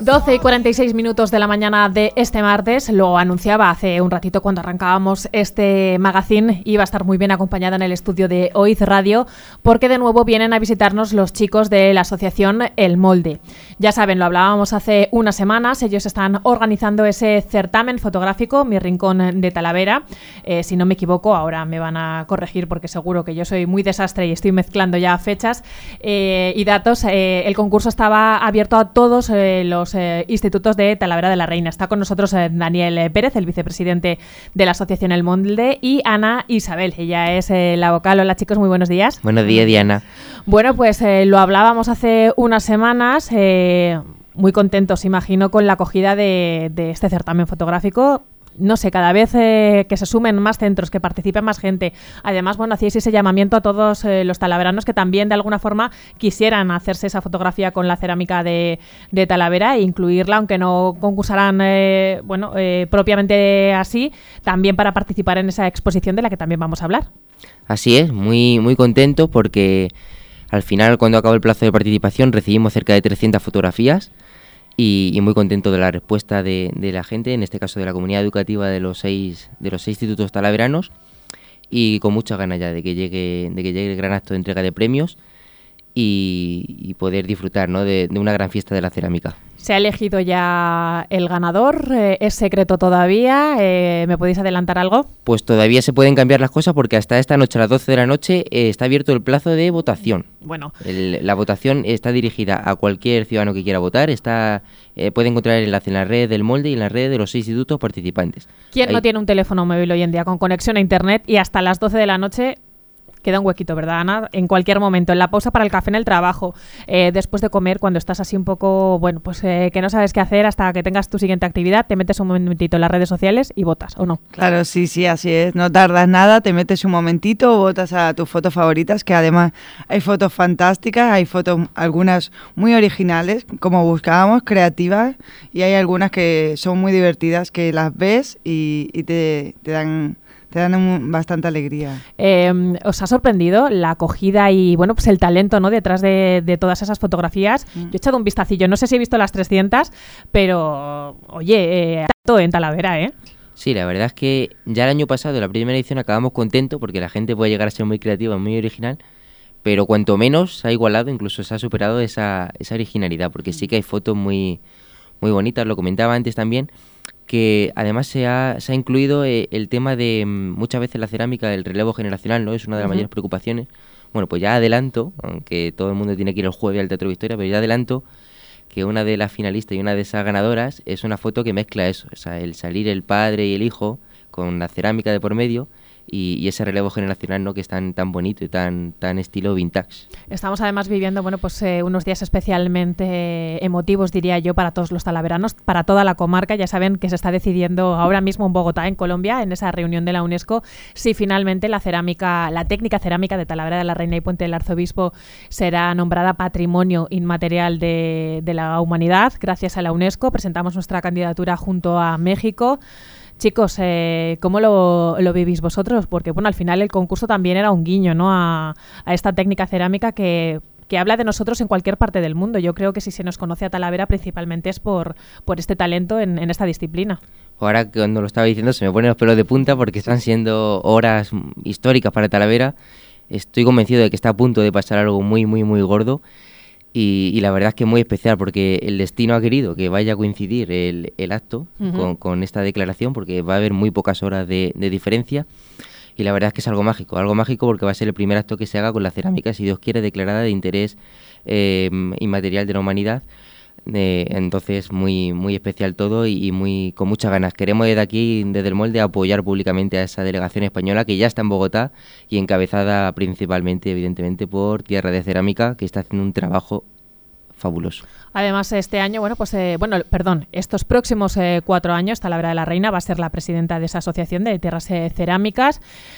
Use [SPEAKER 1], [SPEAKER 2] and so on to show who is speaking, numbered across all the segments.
[SPEAKER 1] 12 y 46 minutos de la mañana de este martes. Lo anunciaba hace un ratito cuando arrancábamos este magazine. Iba a estar muy bien acompañada en el estudio de OIZ Radio porque de nuevo vienen a visitarnos los chicos de la asociación El Molde. Ya saben, lo hablábamos hace unas semanas. Ellos están organizando ese certamen fotográfico, Mi Rincón de Talavera. Si no me equivoco, ahora me van a corregir porque seguro que yo soy muy desastre y estoy mezclando ya fechas y datos. El concurso estaba abierto a todos los institutos de Talavera de la Reina. Está con nosotros Daniel Pérez, el vicepresidente de la asociación El Molde, y Ana Isabel. Ella es la vocal. Hola chicos, muy buenos días.
[SPEAKER 2] Buenos días, Diana.
[SPEAKER 1] Bueno, pues lo hablábamos hace unas semanas, muy contentos, imagino, con la acogida de este certamen fotográfico. No sé, cada vez que se sumen más centros, que participe más gente. Además, bueno, hacíais ese llamamiento a todos los talaveranos que también de alguna forma quisieran hacerse esa fotografía con la cerámica de Talavera e incluirla, aunque no concursaran propiamente así, también para participar en esa exposición de la que también vamos a hablar.
[SPEAKER 2] Así es, muy, muy contento porque al final, cuando acabó el plazo de participación, recibimos cerca de 300 fotografías. Y muy contento de la respuesta de la gente, en este caso de la comunidad educativa de los seis institutos talaveranos, y con muchas ganas ya de que llegue el gran acto de entrega de premios y poder disfrutar, ¿no?, de una gran fiesta de la cerámica.
[SPEAKER 1] Se ha elegido ya el ganador, ¿es secreto todavía? ¿Me podéis adelantar algo?
[SPEAKER 2] Pues todavía se pueden cambiar las cosas porque hasta esta noche a las 12 de la noche está abierto el plazo de votación.
[SPEAKER 1] Bueno,
[SPEAKER 2] la votación está dirigida a cualquier ciudadano que quiera votar. Puede encontrar el enlace en la red del Molde y en la red de los 6 institutos participantes.
[SPEAKER 1] ¿Quién no tiene un teléfono móvil hoy en día con conexión a internet y hasta las 12 de la noche? Queda un huequito, ¿verdad, Ana? En cualquier momento, en la pausa para el café en el trabajo, después de comer, cuando estás así un poco, que no sabes qué hacer hasta que tengas tu siguiente actividad, te metes un momentito en las redes sociales y votas, ¿o no?
[SPEAKER 3] Claro, sí, así es. No tardas nada, te metes un momentito, votas a tus fotos favoritas, que además hay fotos fantásticas, hay fotos, algunas muy originales, como buscábamos, creativas, y hay algunas que son muy divertidas, que las ves y te dan bastante alegría.
[SPEAKER 1] ¿Os ha sorprendido la acogida y pues el talento, ¿no?, detrás de todas esas fotografías? Yo he echado un vistacillo, no sé si he visto las 300, pero oye, tanto en Talavera, ¿eh?
[SPEAKER 2] Sí, la verdad es que ya el año pasado, la primera edición, acabamos contentos porque la gente puede llegar a ser muy creativa, muy original, pero cuanto menos se ha igualado, incluso se ha superado esa originalidad, porque sí que hay fotos muy, muy bonitas. Lo comentaba antes también, que además se ha incluido el tema de muchas veces la cerámica, el relevo generacional, ¿no? Es una de las mayores preocupaciones. Bueno, pues ya adelanto, aunque todo el mundo tiene que ir el jueves al Teatro Victoria, pero ya adelanto que una de las finalistas y una de esas ganadoras es una foto que mezcla eso, o sea, el salir el padre y el hijo con la cerámica de por medio y ese relevo generacional, ¿no?, que es tan bonito y tan estilo vintage.
[SPEAKER 1] Estamos además viviendo unos días especialmente emotivos, diría yo, para todos los talaveranos, para toda la comarca. Ya saben que se está decidiendo ahora mismo en Bogotá, en Colombia, en esa reunión de la UNESCO, si finalmente la técnica cerámica de Talavera de la Reina y Puente del Arzobispo será nombrada Patrimonio Inmaterial de la Humanidad gracias a la UNESCO. Presentamos nuestra candidatura junto a México. Chicos, ¿cómo lo vivís vosotros? Porque al final el concurso también era un guiño, ¿no?, a esta técnica cerámica que habla de nosotros en cualquier parte del mundo. Yo creo que si se nos conoce a Talavera principalmente es por este talento en esta disciplina.
[SPEAKER 2] Ahora, cuando lo estaba diciendo, se me ponen los pelos de punta porque están siendo horas históricas para Talavera. Estoy convencido de que está a punto de pasar algo muy, muy, muy gordo. Y la verdad es que muy especial porque el destino ha querido que vaya a coincidir el acto con esta declaración, porque va a haber muy pocas horas de diferencia, y la verdad es que es algo mágico porque va a ser el primer acto que se haga con la cerámica, si Dios quiere, declarada de interés inmaterial de la humanidad. Entonces muy, muy especial todo y con muchas ganas. Queremos desde aquí, desde el Molde, apoyar públicamente a esa delegación española que ya está en Bogotá y encabezada principalmente, evidentemente, por Tierra de Cerámica, que está haciendo un trabajo fabuloso.
[SPEAKER 1] Además, este año, estos próximos 4 años, Talavera de la Reina va a ser la presidenta de esa asociación de tierras cerámicas.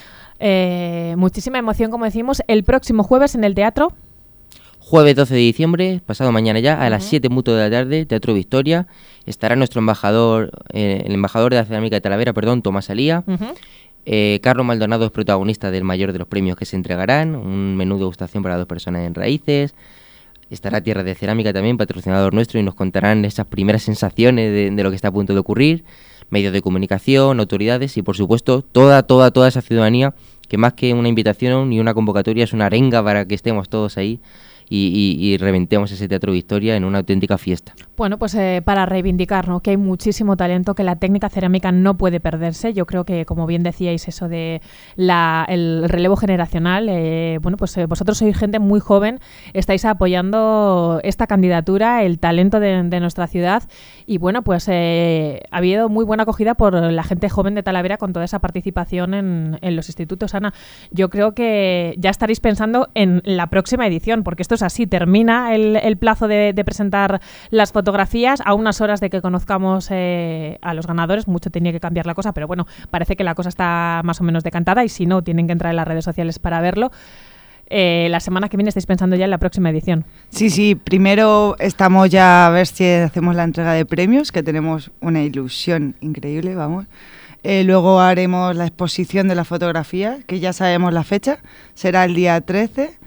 [SPEAKER 1] Muchísima emoción, como decimos, el próximo jueves en el teatro.
[SPEAKER 2] Jueves 12 de diciembre, pasado mañana ya, a las 7:00 de la tarde, Teatro Victoria. Estará nuestro embajador, el embajador de la cerámica de Talavera, Tomás Alía. Carlos Maldonado es protagonista del mayor de los premios que se entregarán, un menú de degustación para 2 personas en raíces. Estará Tierra de Cerámica también, patrocinador nuestro, y nos contarán esas primeras sensaciones de lo que está a punto de ocurrir, medios de comunicación, autoridades y, por supuesto, toda esa ciudadanía, que más que una invitación ni una convocatoria es una arenga para que estemos todos ahí y reventemos ese Teatro Victoria en una auténtica fiesta.
[SPEAKER 1] Bueno, pues para reivindicar, ¿no?, que hay muchísimo talento, que la técnica cerámica no puede perderse. Yo creo que, como bien decíais, eso de el relevo generacional, bueno, pues vosotros sois gente muy joven, estáis apoyando esta candidatura, el talento de nuestra ciudad, y bueno, pues ha habido muy buena acogida por la gente joven de Talavera con toda esa participación en los institutos. Ana, yo creo que ya estaréis pensando en la próxima edición, porque esto es así, termina el plazo de presentar las fotografías a unas horas de que conozcamos a los ganadores. Mucho tenía que cambiar la cosa, pero bueno, parece que la cosa está más o menos decantada, y si no, tienen que entrar en las redes sociales para verlo. La semana que viene estáis pensando ya en la próxima edición.
[SPEAKER 3] Sí, primero estamos ya a ver si hacemos la entrega de premios, que tenemos una ilusión increíble, vamos. Luego haremos la exposición de la fotografía, que ya sabemos la fecha, será el día 13,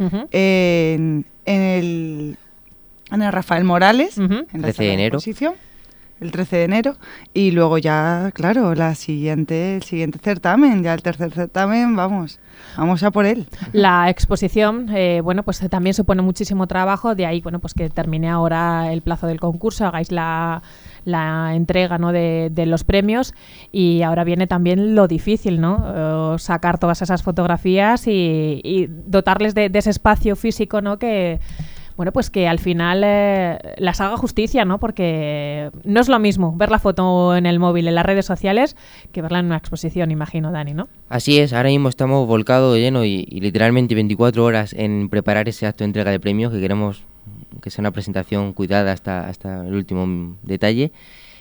[SPEAKER 3] en el Rafael Morales, en la
[SPEAKER 2] 13 de enero.
[SPEAKER 3] Exposición, el 13 de enero, y luego ya, claro, el siguiente certamen, ya el tercer certamen, vamos a por él.
[SPEAKER 1] La exposición, bueno, pues también supone muchísimo trabajo, de ahí, bueno, pues que termine ahora el plazo del concurso, hagáis la entrega, ¿no?, de los premios, y ahora viene también lo difícil, ¿no? Sacar todas esas fotografías y dotarles de ese espacio físico, ¿no?, que... Bueno, pues que al final las haga justicia, ¿no? Porque no es lo mismo ver la foto en el móvil, en las redes sociales, que verla en una exposición, imagino, Dani, ¿no?
[SPEAKER 2] Así es, ahora mismo estamos volcados de lleno y literalmente 24 horas en preparar ese acto de entrega de premios, que queremos que sea una presentación cuidada hasta el último detalle,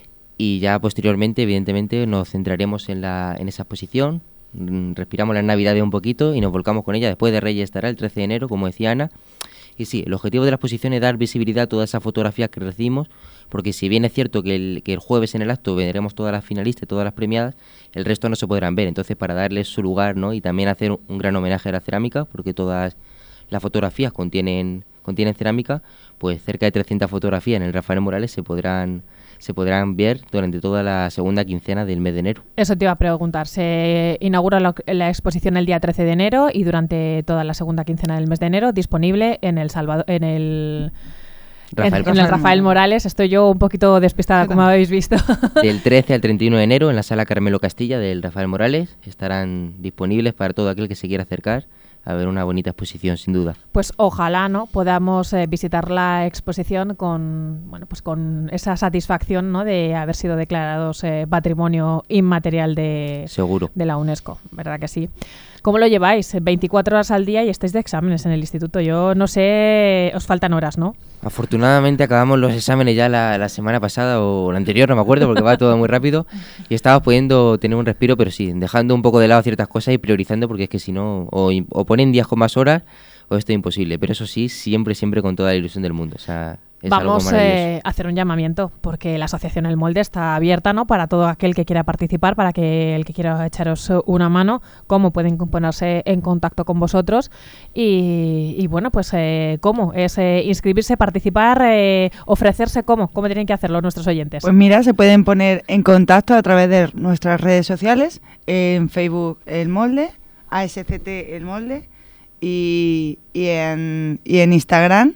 [SPEAKER 2] y ya posteriormente, evidentemente, nos centraremos en esa exposición, respiramos las Navidades un poquito y nos volcamos con ella. Después de Reyes estará el 13 de enero, como decía Ana. Y sí, el objetivo de la exposición es dar visibilidad a todas esas fotografías que recibimos, porque si bien es cierto que el jueves en el acto veremos todas las finalistas y todas las premiadas, el resto no se podrán ver. Entonces, para darles su lugar, ¿no?, y también hacer un gran homenaje a la cerámica, porque todas las fotografías contienen cerámica, pues cerca de 300 fotografías en el Rafael Morales se podrán ver durante toda la segunda quincena del mes de enero.
[SPEAKER 1] Eso te iba a preguntar. Se inaugura la exposición el día 13 de enero y durante toda la segunda quincena del mes de enero, disponible en el Rafael Morales. Estoy yo un poquito despistada, como habéis visto.
[SPEAKER 2] Del 13 al 31 de enero en la Sala Carmelo Castilla del Rafael Morales estarán disponibles para todo aquel que se quiera acercar a ver una bonita exposición, sin duda.
[SPEAKER 1] Pues ojalá, ¿no?, podamos visitar la exposición con esa satisfacción, ¿no?, de haber sido declarados Patrimonio Inmaterial de la UNESCO, ¿verdad que sí? ¿Cómo lo lleváis? 24 horas al día y estáis de exámenes en el instituto. Yo no sé, os faltan horas, ¿no?
[SPEAKER 2] Afortunadamente acabamos los exámenes ya la semana pasada o la anterior, no me acuerdo, porque va todo muy rápido, y estaba pudiendo tener un respiro, pero sí, dejando un poco de lado ciertas cosas y priorizando, porque es que si no, o ponen días con más horas o esto es imposible. Pero eso sí, siempre con toda la ilusión del mundo. O sea, es
[SPEAKER 1] vamos
[SPEAKER 2] algo maravilloso.
[SPEAKER 1] A hacer un llamamiento, porque la asociación El Molde está abierta, ¿no?, para todo aquel que quiera participar, para que el que quiera echaros una mano, cómo pueden ponerse en contacto con vosotros y bueno, pues cómo es inscribirse, participar, ofrecerse, cómo tienen que hacerlo nuestros oyentes.
[SPEAKER 3] Pues mira, se pueden poner en contacto a través de nuestras redes sociales, en Facebook El Molde, ASCT El Molde, y en Instagram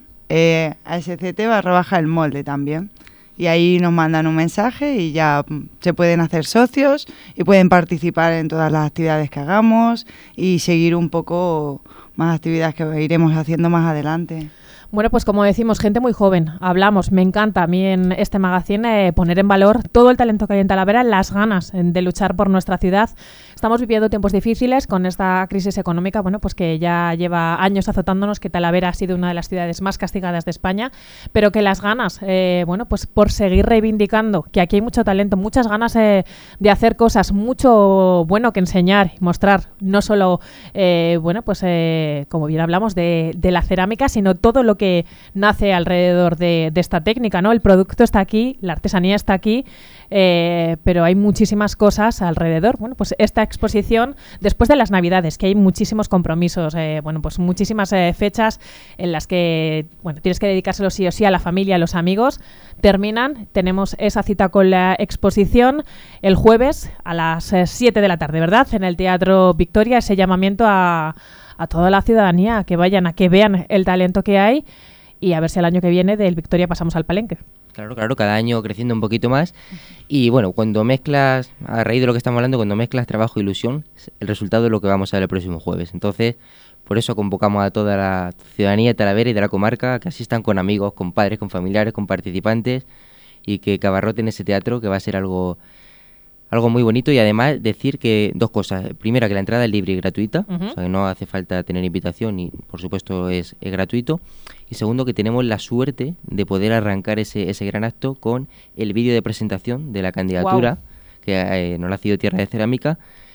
[SPEAKER 3] ASCT_El Molde también. Y ahí nos mandan un mensaje y ya se pueden hacer socios y pueden participar en todas las actividades que hagamos y seguir un poco más actividades que iremos haciendo más adelante.
[SPEAKER 1] Bueno, pues como decimos, gente muy joven, hablamos, me encanta a mí en este magazine poner en valor todo el talento que hay en Talavera, las ganas de luchar por nuestra ciudad. Estamos viviendo tiempos difíciles con esta crisis económica, bueno, pues que ya lleva años azotándonos, que Talavera ha sido una de las ciudades más castigadas de España, pero que las ganas, bueno, pues por seguir reivindicando, que aquí hay mucho talento, muchas ganas de hacer cosas, mucho bueno que enseñar y mostrar, no solo, bueno, pues como bien hablamos de la cerámica, sino todo lo que que nace alrededor de esta técnica, ¿no? El producto está aquí, la artesanía está aquí, pero hay muchísimas cosas alrededor. Bueno, pues esta exposición, después de las Navidades, que hay muchísimos compromisos, bueno, pues muchísimas fechas en las que, bueno, tienes que dedicárselo sí o sí a la familia, a los amigos, terminan, tenemos esa cita con la exposición el jueves a las 7 de la tarde, ¿verdad? En el Teatro Victoria, ese llamamiento a toda la ciudadanía, a que vayan, a que vean el talento que hay y a ver si el año que viene del Victoria pasamos al Palenque.
[SPEAKER 2] Claro, cada año creciendo un poquito más. Y bueno, cuando mezclas, a raíz de lo que estamos hablando, cuando mezclas trabajo e ilusión, el resultado es lo que vamos a ver el próximo jueves. Entonces, por eso convocamos a toda la ciudadanía de Talavera y de la comarca que asistan con amigos, con padres, con familiares, con participantes y que abarroten ese teatro, que va a ser algo muy bonito. Y además decir que dos cosas. Primera, que la entrada es libre y gratuita, o sea que no hace falta tener invitación y por supuesto es gratuito. Y segundo, que tenemos la suerte de poder arrancar ese gran acto con el vídeo de presentación de la candidatura, que nos la ha sido Tierra de Cerámica,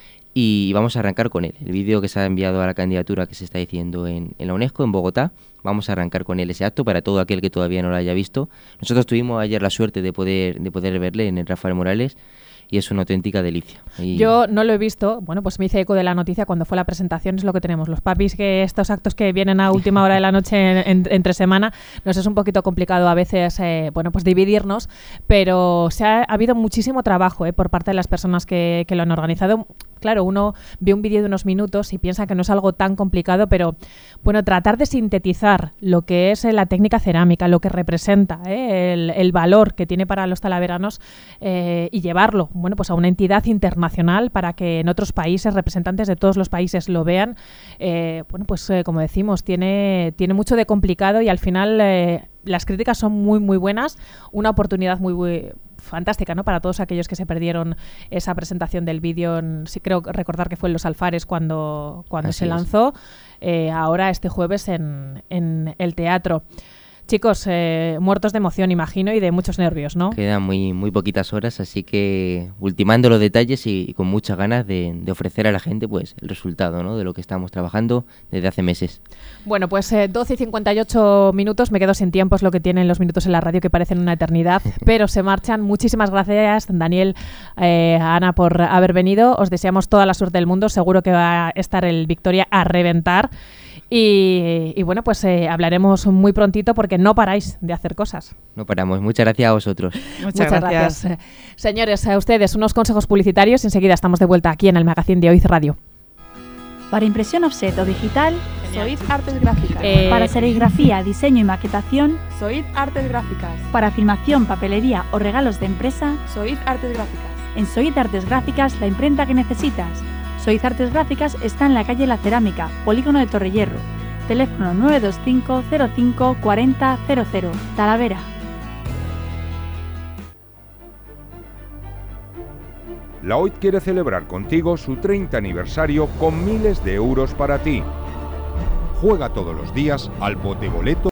[SPEAKER 2] y vamos a arrancar con él. El vídeo que se ha enviado a la candidatura que se está diciendo en la UNESCO, en Bogotá, vamos a arrancar con él ese acto para todo aquel que todavía no lo haya visto. Nosotros tuvimos ayer la suerte de poder verle en el Rafael Morales, y es una auténtica delicia.
[SPEAKER 1] Yo no lo he visto, bueno, pues me hice eco de la noticia cuando fue la presentación, es lo que tenemos. Los papis, que estos actos que vienen a última hora de la noche entre semana, nos es un poquito complicado a veces, bueno, pues dividirnos, pero ha habido muchísimo trabajo por parte de las personas que lo han organizado. Claro, uno ve un vídeo de unos minutos y piensa que no es algo tan complicado, pero bueno, tratar de sintetizar lo que es la técnica cerámica, lo que representa, el valor que tiene para los talaveranos y llevarlo, bueno, pues a una entidad internacional para que en otros países, representantes de todos los países lo vean, bueno, pues como decimos, tiene mucho de complicado y al final las críticas son muy, muy buenas, una oportunidad muy fantástica, ¿no? Para todos aquellos que se perdieron esa presentación del vídeo, sí, creo recordar que fue en Los Alfares cuando se lanzó, ahora este jueves en el teatro. Chicos, muertos de emoción, imagino, y de muchos nervios, ¿no?
[SPEAKER 2] Quedan muy poquitas horas, así que ultimando los detalles y con muchas ganas de ofrecer a la gente pues el resultado, ¿no? De lo que estamos trabajando desde hace meses.
[SPEAKER 1] Bueno, pues 12 y 58 minutos, me quedo sin tiempo, es lo que tienen los minutos en la radio, que parecen una eternidad, pero se marchan. Muchísimas gracias, Daniel, Ana, por haber venido. Os deseamos toda la suerte del mundo, seguro que va a estar el Victoria a reventar. Y bueno, pues hablaremos muy prontito porque no paráis de hacer cosas.
[SPEAKER 2] No paramos. Muchas gracias a vosotros.
[SPEAKER 3] Muchas gracias.
[SPEAKER 1] Señores, a ustedes unos consejos publicitarios. Enseguida estamos de vuelta aquí en el magazine de OIZ Radio.
[SPEAKER 4] Para impresión offset o digital,
[SPEAKER 5] Soid Artes Gráficas.
[SPEAKER 4] Para serigrafía, diseño y maquetación,
[SPEAKER 5] Soid Artes Gráficas.
[SPEAKER 4] para filmación, papelería o regalos de empresa,
[SPEAKER 5] Soid Artes Gráficas.
[SPEAKER 4] en Soid Artes Gráficas la imprenta que necesitas. Soid Artes Gráficas está en la calle La Cerámica, Polígono de Torrehierro. Teléfono 925 05 40 00, Talavera.
[SPEAKER 6] La OIT quiere celebrar contigo su 30 aniversario con miles de euros para ti. Juega todos los días al Bote Boleto.